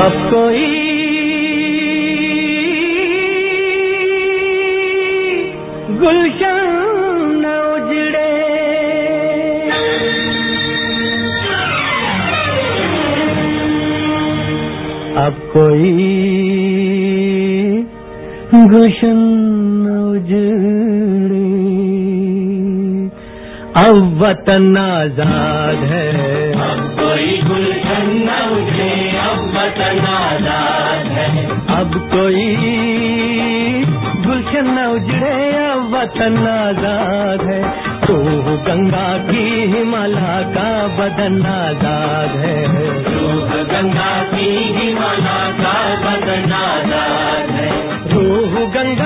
अब कोई गुलशन न उजड़े, अब कोई गुलशन न उजड़े, अब वतन आजाद है। अब कोई गुलशन न उजड़े, अब वतन आजाद है। अब कोई गुलशन न उजड़े, अब वतन आजाद है। रूह गंगा की हिमालय का बदन आजाद है। रूह गंगा की हिमालय का बदन आजाद है। रूह गंगा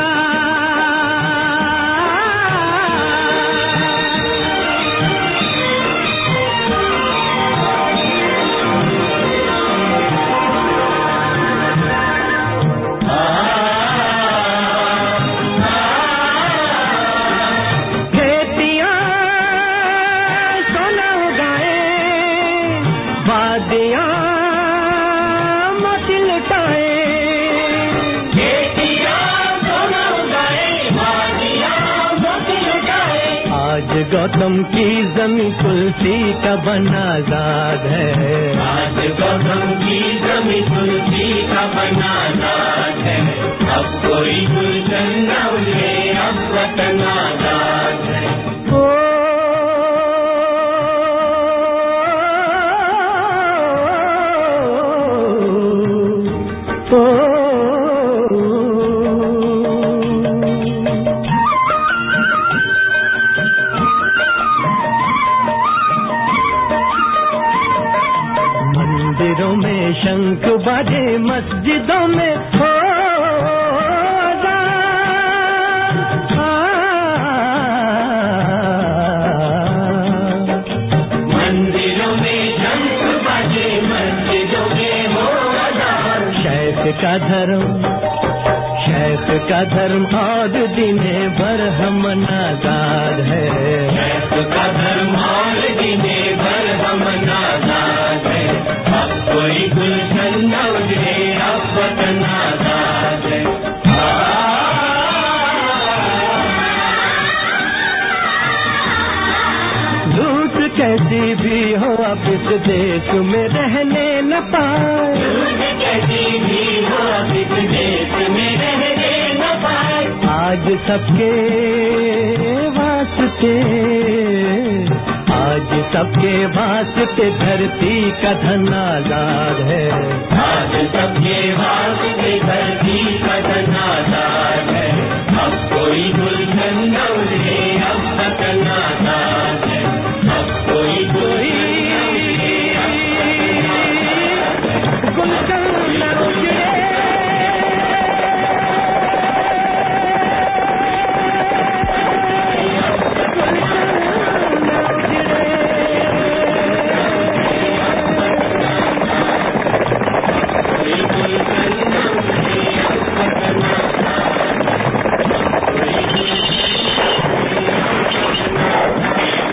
गौतम की जमी तुलसी का बन आजाद है। आज गौतम की जमी तुलसी का बन आजाद है। अब कोई गुलशन न उजड़े, अब वतन आजाद है। मंदिरों में शंख बाजे, मस्जिदों में हो मंदिरों में शंख बाजे, मस्जिदों में हो अज़ान। शैख का धर्म और दिने भर हम आजाद है। शैख का धर्म और दिने भर हम आजाद है। अब कोई गुलशन न उजड़े, अब वतन आजाद है। लूट कैसी भी हो अब इस देश में रहने न पाए। लूट कैसी भी हो अब इस देश में रहने न पाए। आज सबके वास्ते धरती का धन आजाद है। आज सबके वास्ते धरती का धन आजाद है। अब कोई